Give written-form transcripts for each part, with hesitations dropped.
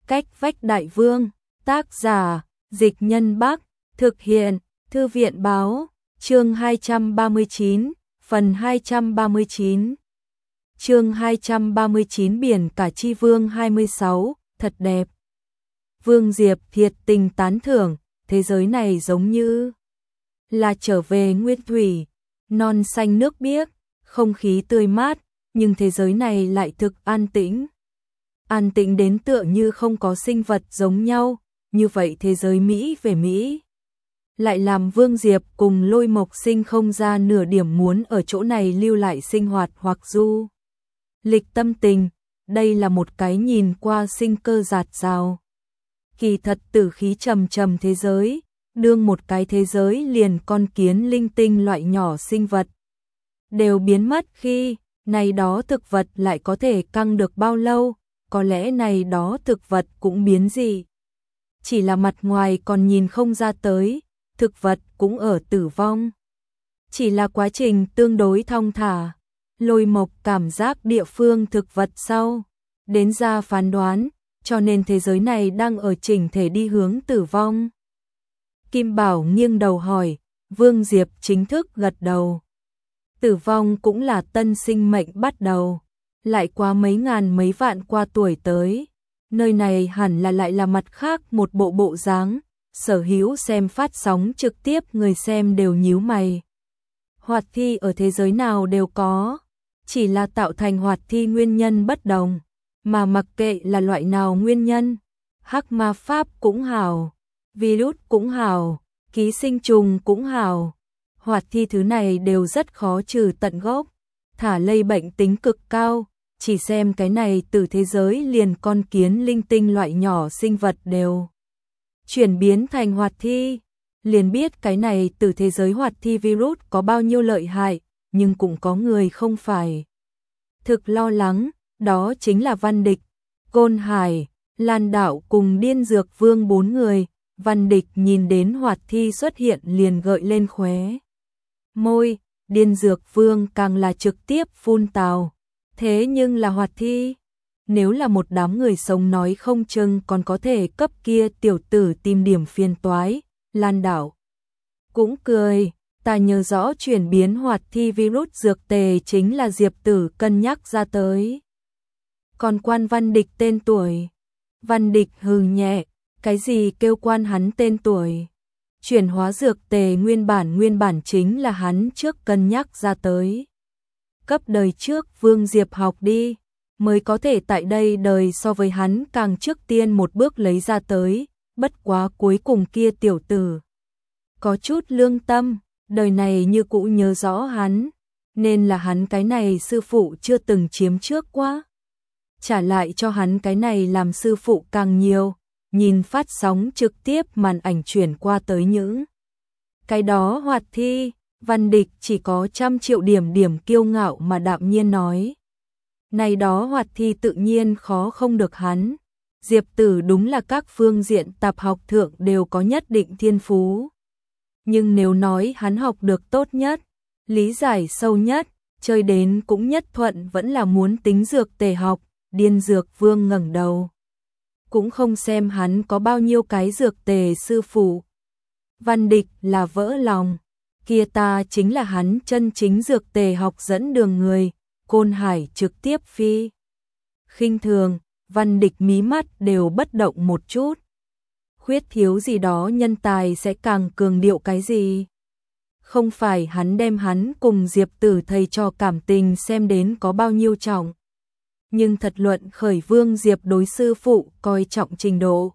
Cách vách đại vương, tác giả, Dịch Nhân Bắc, thực hiện, Thư viện báo, chương 239, phần 239. Chương 239 Biển Cả Chi Vương 26, thật đẹp. Vương Diệp thiệt tình tán thưởng, thế giới này giống như là trở về nguyên thủy, non xanh nước biếc, không khí tươi mát, nhưng thế giới này lại thực an tĩnh. An tĩnh đến tựa như không có sinh vật giống nhau, như vậy thế giới Mỹ về Mỹ. Lại làm Vương Diệp cùng Lôi Mộc Sinh không ra nửa điểm muốn ở chỗ này lưu lại sinh hoạt hoặc du lịch tâm tình, đây là một cái nhìn qua sinh cơ dạt dào. Kỳ thật tử khí trầm trầm thế giới, đương một cái thế giới liền con kiến linh tinh loại nhỏ sinh vật đều biến mất khi, này đó thực vật lại có thể căng được bao lâu, có lẽ này đó thực vật cũng biến dị. Chỉ là mặt ngoài còn nhìn không ra tới, thực vật cũng ở tử vong. Chỉ là quá trình tương đối thong thả, Lôi Mộc cảm giác địa phương thực vật sau, đến ra phán đoán, cho nên thế giới này đang ở chỉnh thể đi hướng tử vong. Kim Bảo nghiêng đầu hỏi, Vương Diệp chính thức gật đầu. Tử vong cũng là tân sinh mệnh bắt đầu, lại qua mấy ngàn mấy vạn qua tuổi tới. Nơi này hẳn là lại là mặt khác một bộ dáng, sở hữu xem phát sóng trực tiếp người xem đều nhíu mày. Hoạt thi ở thế giới nào đều có, chỉ là tạo thành hoạt thi nguyên nhân bất đồng, mà mặc kệ là loại nào nguyên nhân, hắc ma pháp cũng hảo, virus cũng hảo, ký sinh trùng cũng hảo, hoạt thi thứ này đều rất khó trừ tận gốc, thả lây bệnh tính cực cao, chỉ xem cái này từ thế giới liền con kiến linh tinh loại nhỏ sinh vật đều chuyển biến thành hoạt thi, liền biết cái này từ thế giới hoạt thi virus có bao nhiêu lợi hại, nhưng cũng có người không phải thực lo lắng, đó chính là Văn Địch, Côn Hải, Lan Đạo cùng Điên Dược Vương 4 người. Văn Địch nhìn đến hoạt thi xuất hiện liền gợi lên khóe môi, Điên Dược Vương càng là trực tiếp phun tào. Thế nhưng là hoạt thi, nếu là một đám người sống nói không chừng còn có thể cấp kia tiểu tử tìm điểm phiền toái. Lan Đạo cũng cười, ta nhớ rõ chuyển biến hoạt thi virus dược tề chính là Diệp Tử cân nhắc ra tới. Còn quan Văn Địch tên tuổi, Văn Địch hừ nhẹ, cái gì kêu quan hắn tên tuổi? Chuyển hóa dược tề nguyên bản chính là hắn trước cân nhắc ra tới. Cấp đời trước Vương Diệp học đi, mới có thể tại đây đời so với hắn càng trước tiên một bước lấy ra tới, bất quá cuối cùng kia tiểu tử có chút lương tâm, đời này như cũ nhớ rõ hắn, nên là hắn cái này sư phụ chưa từng chiếm trước quá. Trả lại cho hắn cái này làm sư phụ càng nhiều, nhìn phát sóng trực tiếp màn ảnh chuyển qua tới những cái đó hoạt thi, Văn Địch chỉ có 100 triệu điểm kiêu ngạo mà đạm nhiên nói. Này đó hoạt thi tự nhiên khó không được hắn, Diệp Tử đúng là các phương diện tạp học thượng đều có nhất định thiên phú. Nhưng nếu nói hắn học được tốt nhất, lý giải sâu nhất, chơi đến cũng nhất thuận vẫn là muốn tính dược tề học. Điên Dược Vương ngẩng đầu, cũng không xem hắn có bao nhiêu cái dược tề sư phụ. Văn Địch là vỡ lòng, kia ta chính là hắn chân chính dược tề học dẫn đường người. Côn Hải trực tiếp phi khinh thường, Văn Địch mí mắt đều bất động một chút. Khuyết thiếu gì đó nhân tài sẽ càng cường điệu cái gì? Không phải hắn đem hắn cùng Diệp Tử thầy trò cảm tình xem đến có bao nhiêu trọng. Nhưng thật luận khởi Vương Diệp đối sư phụ coi trọng trình độ.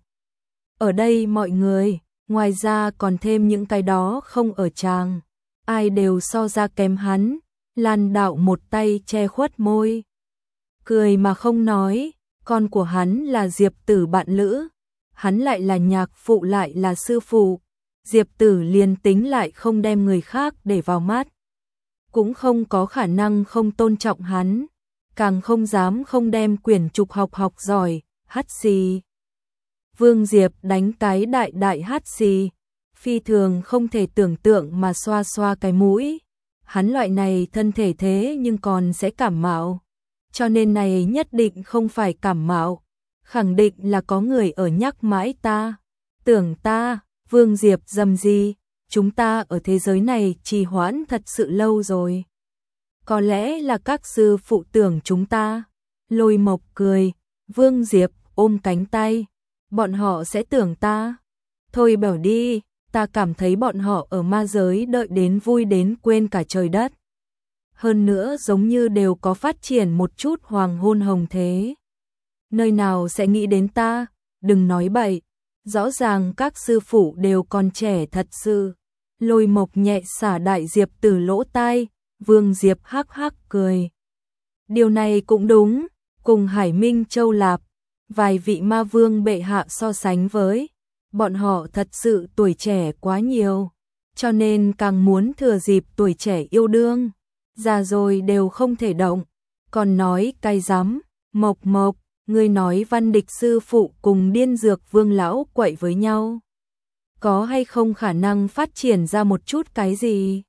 Ở đây mọi người, ngoài ra còn thêm những cái đó không ở tràng, ai đều so ra kém hắn. Lan Đạo một tay che khuất môi, cười mà không nói, con của hắn là Diệp Tử bạn lữ, hắn lại là nhạc phụ lại là sư phụ, Diệp Tử liền tính lại không đem người khác để vào mắt, cũng không có khả năng không tôn trọng hắn, càng không dám không đem quyển trục học giỏi, hắt xì. Vương Diệp đánh cái đại hắt xì, phi thường không thể tưởng tượng mà xoa xoa cái mũi. Hắn loại này thân thể thế nhưng còn sẽ cảm mạo, cho nên này nhất định không phải cảm mạo. khẳng định là có người ở nhắc mãi ta. Tưởng ta, Vương Diệp dầm gì, chúng ta ở thế giới này trì hoãn thật sự lâu rồi. Có lẽ là các sư phụ tưởng chúng ta. Lôi Mộc cười, Vương Diệp ôm cánh tay, bọn họ sẽ tưởng ta. Thôi bảo đi, ta cảm thấy bọn họ ở ma giới đợi đến vui đến quên cả trời đất. Hơn nữa giống như đều có phát triển một chút hoàng hôn hồng thế. Nơi nào sẽ nghĩ đến ta, đừng nói bậy, rõ ràng các sư phụ đều còn trẻ thật sự. Lôi Mộc nhẹ xả Đại Diệp từ lỗ tai, Vương Diệp hắc hắc cười. Điều này cũng đúng, cùng Hải Minh Châu Lạp, vài vị ma vương bệ hạ so sánh với, bọn họ thật sự tuổi trẻ quá nhiều, cho nên càng muốn thừa dịp tuổi trẻ yêu đương, già rồi đều không thể động, còn nói cay rắm. Mộc Mộc, ngươi nói Văn Địch sư phụ cùng Điên Dược Vương lão quậy với nhau, có hay không khả năng phát triển ra một chút cái gì?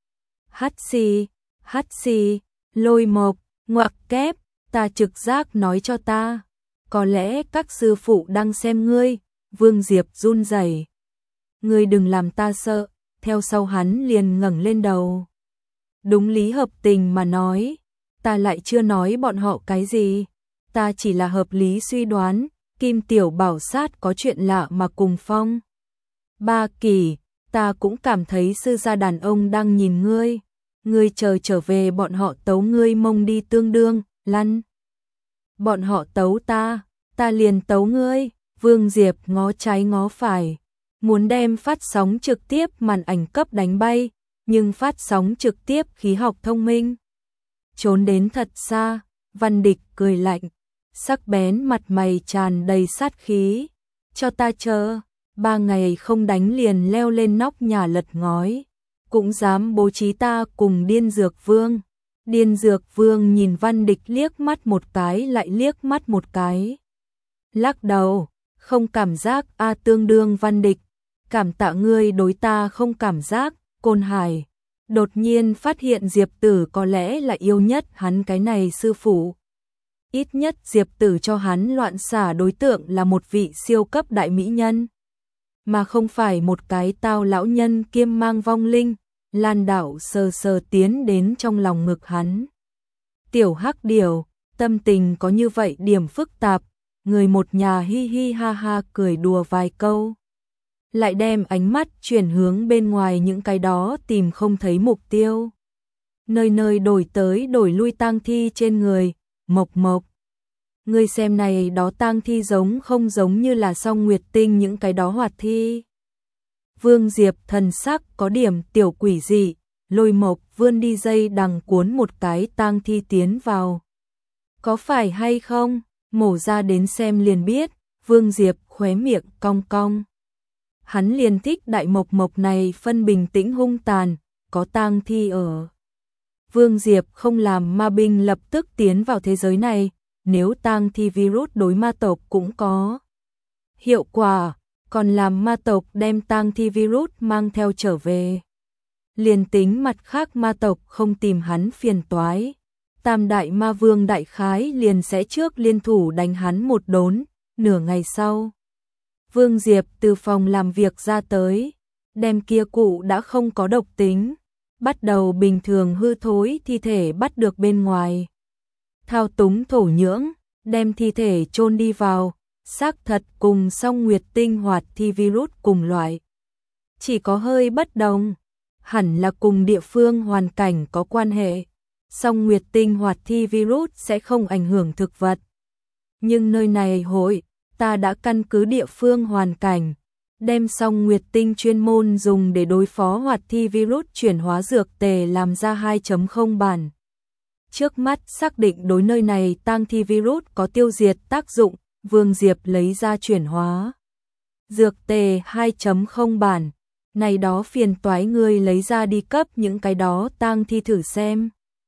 Hắt xì, Lôi Mộc, ngoặc kép, ta trực giác nói cho ta, có lẽ các sư phụ đang xem ngươi. Vương Diệp run rẩy. Ngươi đừng làm ta sợ, theo sau hắn liền ngẩng lên đầu. Đúng lý hợp tình mà nói, ta lại chưa nói bọn họ cái gì, ta chỉ là hợp lý suy đoán, Kim Tiểu Bảo Sát có chuyện lạ mà cùng Phong Ba Kỳ, ta cũng cảm thấy sư gia đàn ông đang nhìn ngươi chờ trở về bọn họ tấu ngươi mông đi tương đương, lăn. Bọn họ tấu ta liền tấu ngươi. Vương Diệp ngó trái ngó phải, muốn đem phát sóng trực tiếp màn ảnh cấp đánh bay, nhưng phát sóng trực tiếp khí học thông minh trốn đến thật xa. Văn Địch cười lạnh, sắc bén mặt mày tràn đầy sát khí, cho ta chờ, 3 ngày không đánh liền leo lên nóc nhà lật ngói, cũng dám bố trí ta cùng Điên Dược Vương. Điên Dược Vương nhìn Văn Địch liếc mắt một cái lại liếc mắt một cái, lắc đầu, không cảm giác a tương đương. Văn Địch, cảm tạ ngươi đối ta không cảm giác. Côn Hải đột nhiên phát hiện Diệp Tử có lẽ là yêu nhất hắn cái này sư phụ. Ít nhất Diệp Tử cho hắn loạn xả đối tượng là một vị siêu cấp đại mỹ nhân, mà không phải một cái tao lão nhân kiêm mang vong linh. Lan Đảo sờ sờ tiến đến trong lòng ngực hắn. Tiểu Hắc Điểu, tâm tình có như vậy điểm phức tạp, người một nhà hi hi ha ha cười đùa vài câu, lại đem ánh mắt chuyển hướng bên ngoài những cái đó tìm không thấy mục tiêu. Nơi nơi đổi tới đổi lui tang thi trên người. Mộc Mộc, ngươi xem này đó tang thi giống không giống như là Song Nguyệt Tinh những cái đó hoạt thi? Vương Diệp thần sắc có điểm tiểu quỷ dị, Lôi Mộc vươn đi dây đằng cuốn một cái tang thi tiến vào. Có phải hay không? Mổ ra đến xem liền biết. Vương Diệp khóe miệng cong cong. Hắn liền thích đại Mộc Mộc này phân bình tĩnh hung tàn, có tang thi ở. Vương Diệp không làm ma binh lập tức tiến vào thế giới này, nếu tang thi virus đối ma tộc cũng có hiệu quả, còn làm ma tộc đem tang thi virus mang theo trở về. Liền tính mặt khác ma tộc không tìm hắn phiền toái, Tam đại ma vương đại khái liền sẽ trước liên thủ đánh hắn một đốn. Nửa ngày sau, Vương Diệp từ phòng làm việc ra tới, đem kia cụ đã không có độc tính, bắt đầu bình thường hư thối thi thể bắt được bên ngoài. Thao túng thổ nhưỡng, đem thi thể chôn đi vào, xác thật cùng Song Nguyệt Tinh hoạt thi virus cùng loại. Chỉ có hơi bất đồng, hẳn là cùng địa phương hoàn cảnh có quan hệ. Song Nguyệt Tinh hoạt thi virus sẽ không ảnh hưởng thực vật. Nhưng nơi này hội, ta đã căn cứ địa phương hoàn cảnh, đem Song Nguyệt Tinh chuyên môn dùng để đối phó hoạt thi virus chuyển hóa dược tề làm ra 2.0 bản. Trước mắt xác định đối nơi này tang thi virus có tiêu diệt tác dụng, Vương Diệp lấy ra chuyển hóa dược tề 2.0 bản. Này đó phiền toái ngươi lấy ra đi cấp những cái đó tang thi thử xem.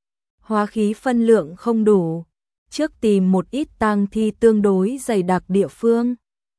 Hóa khí phân lượng không đủ, trước tìm một ít tang thi tương đối dày đặc địa phương,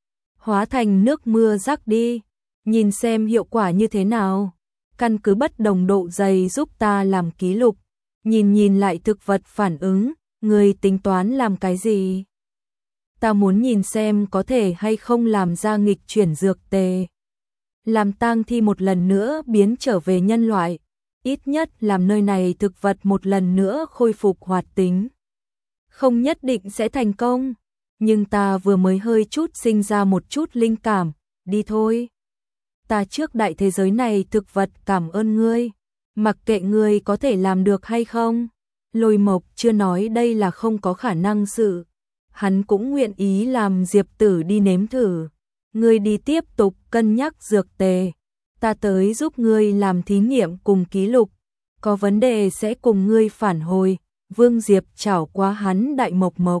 hóa thành nước mưa rắc đi, nhìn xem hiệu quả như thế nào. Căn cứ bất đồng độ dày giúp ta làm ký lục, nhìn lại thực vật phản ứng, người tính toán làm cái gì? Ta muốn nhìn xem có thể hay không làm ra nghịch chuyển dược tề. Làm tang thi một lần nữa biến trở về nhân loại, ít nhất làm nơi này thực vật một lần nữa khôi phục hoạt tính. Không nhất định sẽ thành công, nhưng ta vừa mới hơi chút sinh ra một chút linh cảm, đi thôi. Ta trước đại thế giới này thực vật cảm ơn ngươi, mặc kệ ngươi có thể làm được hay không. Lôi Mộc chưa nói đây là không có khả năng sự. Hắn cũng nguyện ý làm Diệp Tử đi nếm thử. Ngươi đi tiếp tục cân nhắc dược tề. Ta tới giúp ngươi làm thí nghiệm cùng ký lục. Có vấn đề sẽ cùng ngươi phản hồi. Vương Diệp chảo qua hắn Đại Mộc Mộc.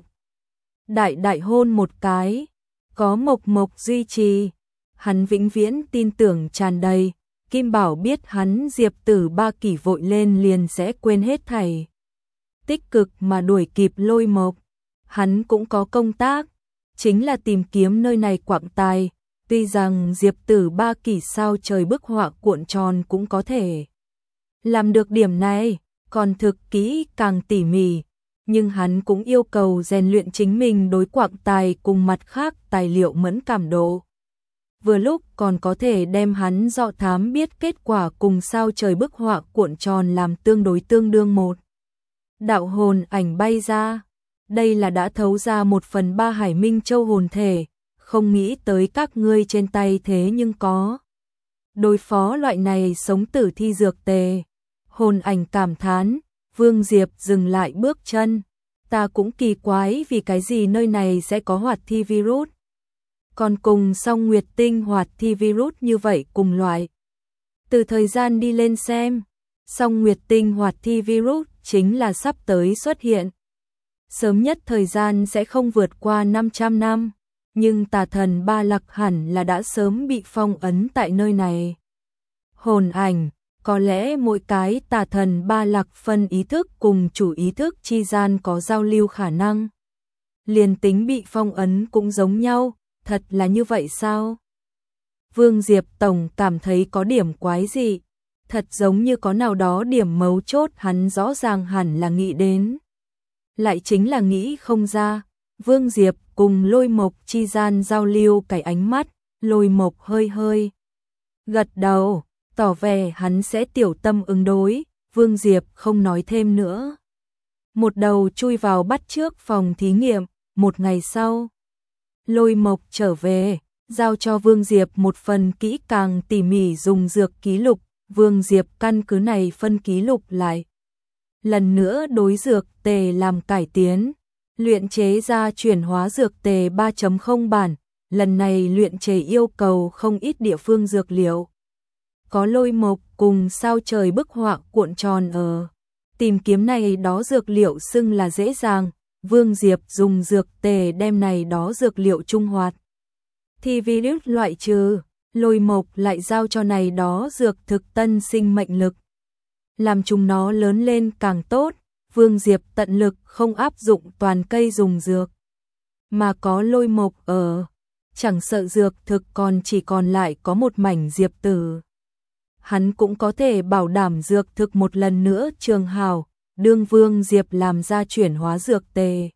Đại hôn một cái. Có Mộc Mộc duy trì. Hắn vĩnh viễn tin tưởng tràn đầy. Kim Bảo biết hắn Diệp Tử ba kỷ vội lên liền sẽ quên hết thảy. Tích cực mà đuổi kịp Lôi Mộc. Hắn cũng có công tác, chính là tìm kiếm nơi này quảng tài, tuy rằng Diệp Tử ba kỷ sao trời bức họa cuộn tròn cũng có thể làm được điểm này, còn thực kỹ càng tỉ mỉ, nhưng hắn cũng yêu cầu rèn luyện chính mình đối quảng tài cùng mặt khác tài liệu mẫn cảm độ. Vừa lúc còn có thể đem hắn dọ thám biết kết quả cùng sao trời bức họa cuộn tròn làm tương đương một. Đạo hồn ảnh bay ra. Đây là đã thấu ra 1/3 Hải Minh Châu hồn thể, không nghĩ tới các ngươi trên tay thế nhưng có. Đối phó loại này sống tử thi dược tề. Hồn ảnh cảm thán, Vương Diệp dừng lại bước chân. Ta cũng kỳ quái vì cái gì nơi này sẽ có hoạt thi virus. Còn cùng Song Nguyệt Tinh hoạt thi virus như vậy cùng loại. Từ thời gian đi lên xem, Song Nguyệt Tinh hoạt thi virus chính là sắp tới xuất hiện. Sớm nhất thời gian sẽ không vượt qua 500 năm, nhưng tà thần Ba Lặc hẳn là đã sớm bị phong ấn tại nơi này. Hồn ảnh, có lẽ mỗi cái tà thần Ba Lặc phân ý thức cùng chủ ý thức chi gian có giao lưu khả năng. Liền tính bị phong ấn cũng giống nhau, thật là như vậy sao? Vương Diệp Tổng cảm thấy có điểm quái dị, thật giống như có nào đó điểm mấu chốt hắn rõ ràng hẳn là nghĩ đến. Lại chính là nghĩ không ra. Vương Diệp cùng Lôi Mộc chi gian giao lưu cái ánh mắt, Lôi Mộc hơi gật đầu, tỏ vẻ hắn sẽ tiểu tâm ứng đối. Vương Diệp không nói thêm nữa, một đầu chui vào bắt trước phòng thí nghiệm. Một ngày sau, Lôi Mộc trở về, giao cho Vương Diệp một phần kỹ càng tỉ mỉ dùng dược ký lục. Vương Diệp căn cứ này phân ký lục lại. Lần nữa đối dược tề làm cải tiến, luyện chế ra chuyển hóa dược tề 3.0 bản, lần này luyện chế yêu cầu không ít địa phương dược liệu. Có Lôi Mộc cùng sao trời bức họa cuộn tròn ở. Tìm kiếm này đó dược liệu xưng là dễ dàng, Vương Diệp dùng dược tề đem này đó dược liệu trung hoạt. Thì virus loại trừ, Lôi Mộc lại giao cho này đó dược thực tân sinh mệnh lực. Làm chúng nó lớn lên càng tốt, Vương Diệp tận lực không áp dụng toàn cây dùng dược. Mà có Lôi Mộc ở, chẳng sợ dược thực còn chỉ còn lại có một mảnh Diệp Tử. Hắn cũng có thể bảo đảm dược thực một lần nữa trường hào, đương Vương Diệp làm ra chuyển hóa dược tề.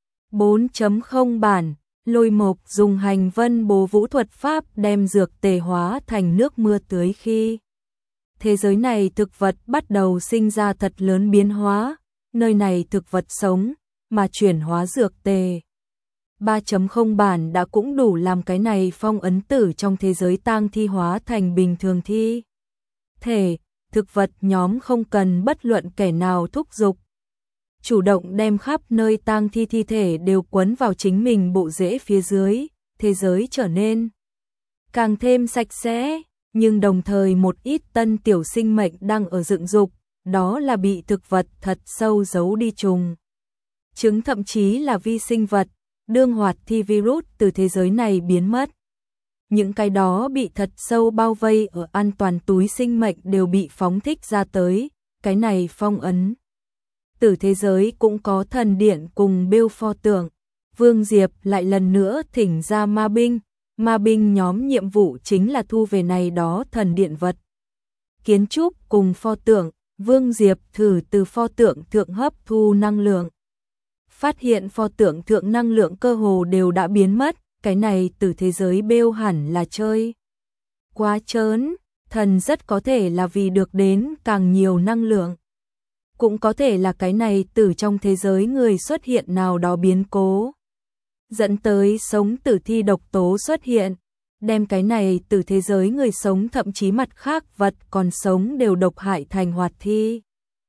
4.0 bản, Lôi Mộc dùng hành vân bố vũ thuật pháp đem dược tề hóa thành nước mưa tưới khi. Thế giới này thực vật bắt đầu sinh ra thật lớn biến hóa, nơi này thực vật sống, mà chuyển hóa dược tề. 3.0 bản đã cũng đủ làm cái này phong ấn tử trong thế giới tang thi hóa thành bình thường thi. Thể, thực vật nhóm không cần bất luận kẻ nào thúc giục. Chủ động đem khắp nơi tang thi thi thể đều quấn vào chính mình bộ rễ phía dưới, thế giới trở nên càng thêm sạch sẽ. Nhưng đồng thời một ít tân tiểu sinh mệnh đang ở dựng dục, đó là bị thực vật thật sâu giấu đi trùng. Trứng thậm chí là vi sinh vật, đương hoạt thi virus từ thế giới này biến mất. Những cái đó bị thật sâu bao vây ở an toàn túi sinh mệnh đều bị phóng thích ra tới, cái này phong ấn. Từ thế giới cũng có thần điện cùng bêu pho tượng. Vương Diệp lại lần nữa thỉnh ra ma binh. Ma binh nhóm nhiệm vụ chính là thu về này đó thần điện vật. Kiến trúc cùng pho tượng, Vương Diệp thử từ pho tượng thượng hấp thu năng lượng. phát hiện pho tượng thượng năng lượng cơ hồ đều đã biến mất, cái này từ thế giới bêu hẳn là chơi quá trớn, thần rất có thể là vì được đến càng nhiều năng lượng. Cũng có thể là cái này từ trong thế giới người xuất hiện nào đó biến cố, dẫn tới sống tử thi độc tố xuất hiện, đem cái này từ thế giới người sống thậm chí mặt khác vật còn sống đều độc hại thành hoạt thi.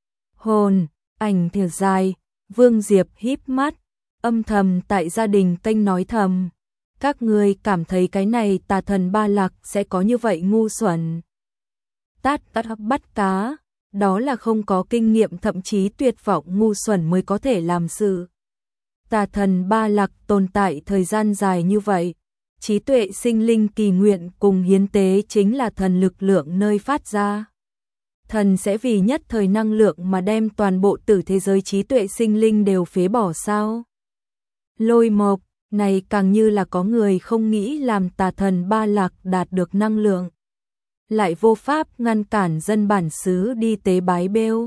Hồn, ảnh thở dài, Vương Diệp híp mắt, âm thầm tại gia đình kênh nói thầm. Các ngươi cảm thấy cái này tà thần Ba Lạc sẽ có như vậy ngu xuẩn. Tát bắt cá, đó là không có kinh nghiệm thậm chí tuyệt vọng ngu xuẩn mới có thể làm sự. Tà thần Ba Lạc tồn tại thời gian dài như vậy, trí tuệ sinh linh kỳ nguyện cùng hiến tế chính là thần lực lượng nơi phát ra. Thần sẽ vì nhất thời năng lượng mà đem toàn bộ tử thế giới trí tuệ sinh linh đều phế bỏ sao? Lôi Mộc, này càng như là có người không nghĩ làm tà thần Ba Lạc đạt được năng lượng, lại vô pháp ngăn cản dân bản xứ đi tế bái bêu.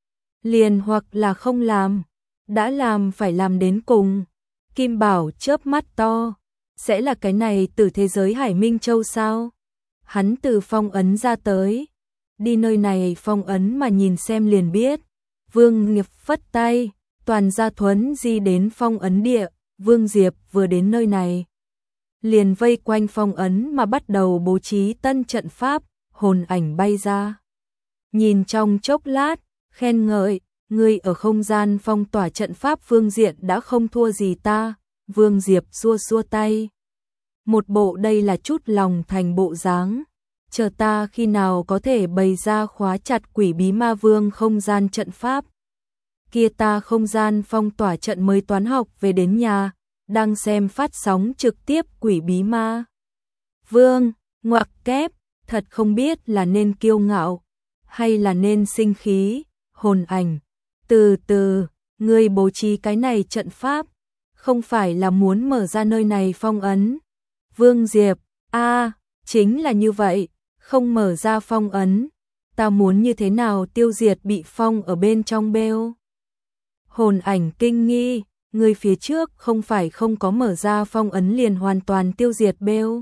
Liền hoặc là không làm, đã làm phải làm đến cùng. Kim Bảo chớp mắt to, sẽ là cái này từ thế giới Hải Minh Châu sao? Hắn từ phong ấn ra tới, đi nơi này phong ấn mà nhìn xem liền biết. Vương Nghiệp phất tay, toàn gia thuấn di đến phong ấn địa. Vương Diệp vừa đến nơi này, liền vây quanh phong ấn mà bắt đầu bố trí tân trận pháp. Hồn ảnh bay ra, nhìn trong chốc lát, khen ngợi, ngươi ở không gian phong tỏa trận pháp phương diện đã không thua gì ta. Vương Diệp xua xua tay, một bộ đây là chút lòng thành bộ dáng. Chờ ta khi nào có thể bày ra khóa chặt quỷ bí ma vương không gian trận pháp, kia ta không gian phong tỏa trận mới toán học về đến nhà, đang xem phát sóng trực tiếp quỷ bí ma vương, ngoặc kép, thật không biết là nên kiêu ngạo hay là nên sinh khí. Hồn ảnh, từ từ, ngươi bố trí cái này trận pháp, không phải là muốn mở ra nơi này phong ấn. Vương Diệp, chính là như vậy, không mở ra phong ấn, ta muốn như thế nào tiêu diệt bị phong ở bên trong bêu. Hồn ảnh kinh nghi, người phía trước không phải không có mở ra phong ấn liền hoàn toàn tiêu diệt bêu.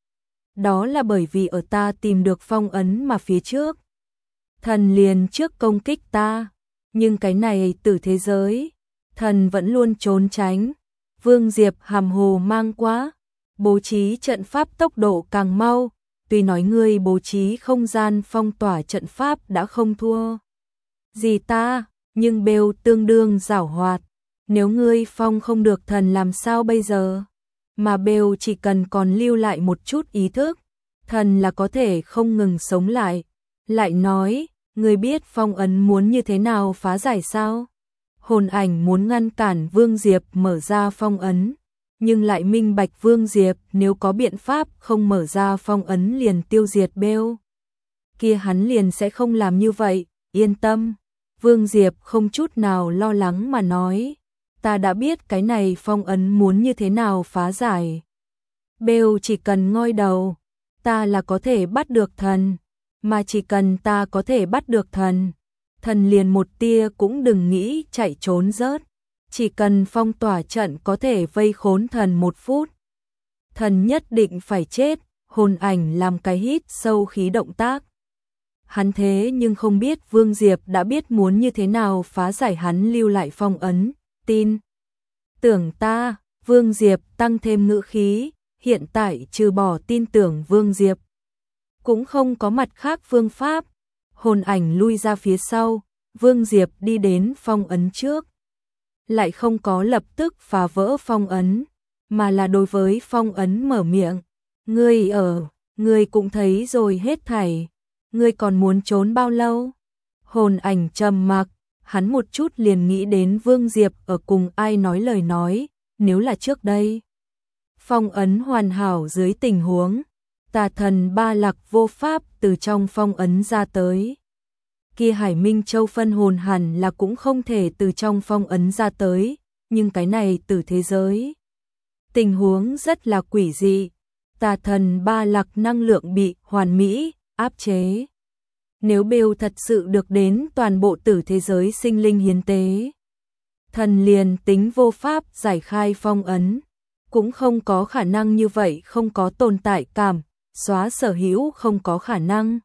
Đó là bởi vì ở ta tìm được phong ấn mà phía trước thần liền trước công kích ta, nhưng cái này từ thế giới, thần vẫn luôn trốn tránh. Vương Diệp hàm hồ mang quá, bố trí trận pháp tốc độ càng mau, tuy nói ngươi bố trí không gian phong tỏa trận pháp đã không thua gì ta, nhưng bêu tương đương giảo hoạt, nếu ngươi phong không được thần làm sao bây giờ? Mà bêu chỉ cần còn lưu lại một chút ý thức, thần là có thể không ngừng sống lại. Lại nói, ngươi biết phong ấn muốn như thế nào phá giải sao? Hồn ảnh muốn ngăn cản Vương Diệp mở ra phong ấn, nhưng lại minh bạch Vương Diệp nếu có biện pháp không mở ra phong ấn liền tiêu diệt bêu, kia hắn liền sẽ không làm như vậy, yên tâm. Vương Diệp không chút nào lo lắng mà nói, ta đã biết cái này phong ấn muốn như thế nào phá giải. Bêu chỉ cần ngoi đầu, ta là có thể bắt được thần, mà chỉ cần ta có thể bắt được thần, thần liền một tia cũng đừng nghĩ chạy trốn rớt. Chỉ cần phong tỏa trận có thể vây khốn thần 1 phút, thần nhất định phải chết. Hồn ảnh làm cái hít sâu khí động tác. Hắn thế nhưng không biết Vương Diệp đã biết muốn như thế nào phá giải hắn lưu lại phong ấn. Tin tưởng ta, Vương Diệp tăng thêm ngữ khí, hiện tại trừ bỏ tin tưởng Vương Diệp, cũng không có mặt khác phương pháp. Hồn ảnh lui ra phía sau, Vương Diệp đi đến phong ấn trước, lại không có lập tức phá vỡ phong ấn, mà là đối với phong ấn mở miệng. Ngươi cũng thấy rồi hết thảy, ngươi còn muốn trốn bao lâu? Hồn ảnh trầm mặc, hắn một chút liền nghĩ đến Vương Diệp ở cùng ai nói lời nói, nếu là trước đây. Phong ấn hoàn hảo dưới tình huống, tà thần Ba Lạc vô pháp từ trong phong ấn ra tới. Kia Hải Minh Châu phân hồn hẳn là cũng không thể từ trong phong ấn ra tới, nhưng cái này từ thế giới. Tình huống rất là quỷ dị, tà thần Ba Lạc năng lượng bị hoàn mỹ áp chế. Nếu bêu thật sự được đến toàn bộ tử thế giới sinh linh hiến tế, Thần liền tính vô pháp giải khai phong ấn, cũng không có khả năng như vậy, không có tồn tại cảm, xóa sở hữu không có khả năng.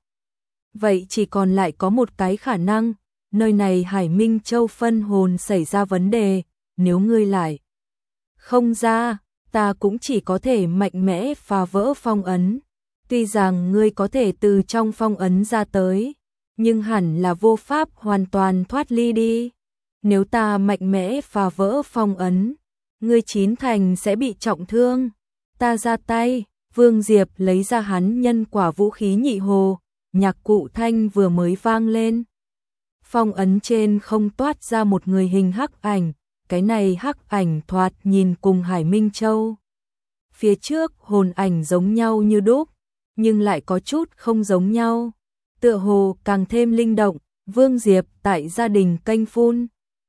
Vậy chỉ còn lại có một cái khả năng, nơi này Hải Minh Châu phân hồn xảy ra vấn đề, nếu ngươi lại không ra, ta cũng chỉ có thể mạnh mẽ phá vỡ phong ấn. Tuy rằng ngươi có thể từ trong phong ấn ra tới, nhưng hẳn là vô pháp hoàn toàn thoát ly đi. Nếu ta mạnh mẽ phá vỡ phong ấn, ngươi chín thành sẽ bị trọng thương. Ta ra tay, Vương Diệp lấy ra hắn nhân quả vũ khí nhị hồ, nhạc cụ thanh vừa mới vang lên. Phong ấn trên không toát ra một người hình hắc ảnh, cái này hắc ảnh thoạt nhìn cùng Hải Minh Châu. Phía trước hồn ảnh giống nhau như đúc, nhưng lại có chút không giống nhau. Tựa hồ càng thêm linh động, Vương Diệp tại gia đình kênh phun.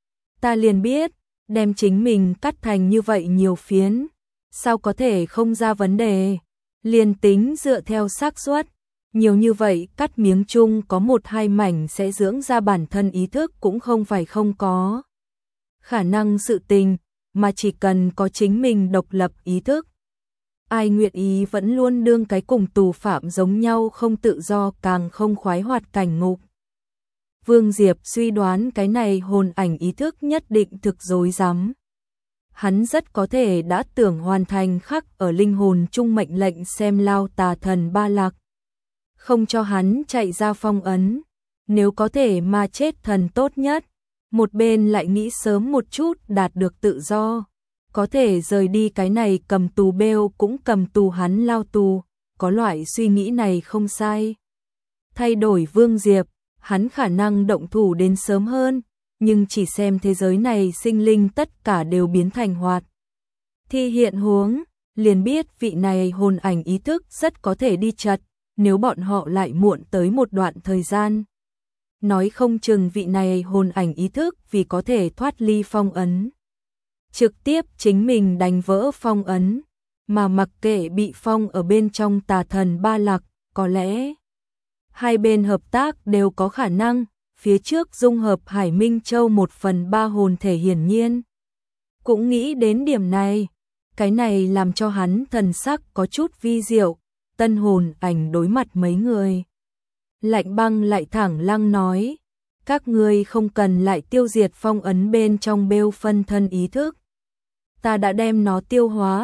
Ta liền biết, đem chính mình cắt thành như vậy nhiều phiến, sao có thể không ra vấn đề. Liền tính dựa theo xác suất, nhiều như vậy cắt miếng chung có 1-2 mảnh sẽ dưỡng ra bản thân ý thức cũng không phải không có khả năng sự tình, mà chỉ cần có chính mình độc lập ý thức. Ai nguyện ý vẫn luôn đương cái cùng tù phạm giống nhau, không tự do càng không khoái hoạt cảnh ngục. Vương Diệp suy đoán cái này hồn ảnh ý thức nhất định thực rối rắm. Hắn rất có thể đã tưởng hoàn thành khắc ở linh hồn chung mệnh lệnh xem lao tà thần Ba Lạc. Không cho hắn chạy ra phong ấn, nếu có thể mà chết thần tốt nhất. Một bên lại nghĩ sớm một chút đạt được tự do, có thể rời đi cái này cầm tù bêu cũng cầm tù hắn lao tù, có loại suy nghĩ này không sai. Thay đổi Vương Diệp, hắn khả năng động thủ đến sớm hơn, nhưng chỉ xem thế giới này sinh linh tất cả đều biến thành hoạt thi hiện huống, liền biết vị này hồn ảnh ý thức rất có thể đi chật, nếu bọn họ lại muộn tới một đoạn thời gian. Nói không chừng vị này hồn ảnh ý thức vì có thể thoát ly phong ấn, trực tiếp chính mình đánh vỡ phong ấn, mà mặc kệ bị phong ở bên trong tà thần Ba Lạc, có lẽ hai bên hợp tác đều có khả năng. Phía trước dung hợp Hải Minh Châu 1/3 hồn thể hiển nhiên cũng nghĩ đến điểm này, cái này làm cho hắn thần sắc có chút vi diệu. Tân hồn ảnh đối mặt mấy người, lạnh băng lại thẳng lăng nói, các ngươi không cần lại tiêu diệt phong ấn bên trong bêu phân thân ý thức. Ta đã đem nó tiêu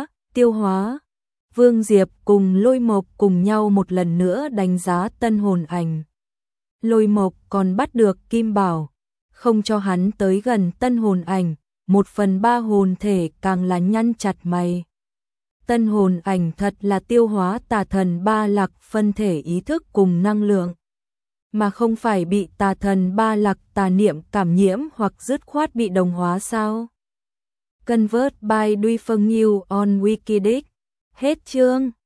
hóa. Vương Diệp cùng Lôi Mộc cùng nhau một lần nữa đánh giá tân hồn ảnh. Lôi Mộc còn bắt được Kim Bảo, không cho hắn tới gần tân hồn ảnh, 1/3 hồn thể càng là nhăn chặt mày. Tân hồn ảnh thật là tiêu hóa tà thần Ba Lạc phân thể ý thức cùng năng lượng, mà không phải bị tà thần Ba Lạc tà niệm cảm nhiễm hoặc dứt khoát bị đồng hóa sao? Convert by Duy Phương Nhiêu on Wikidex. Hết chương.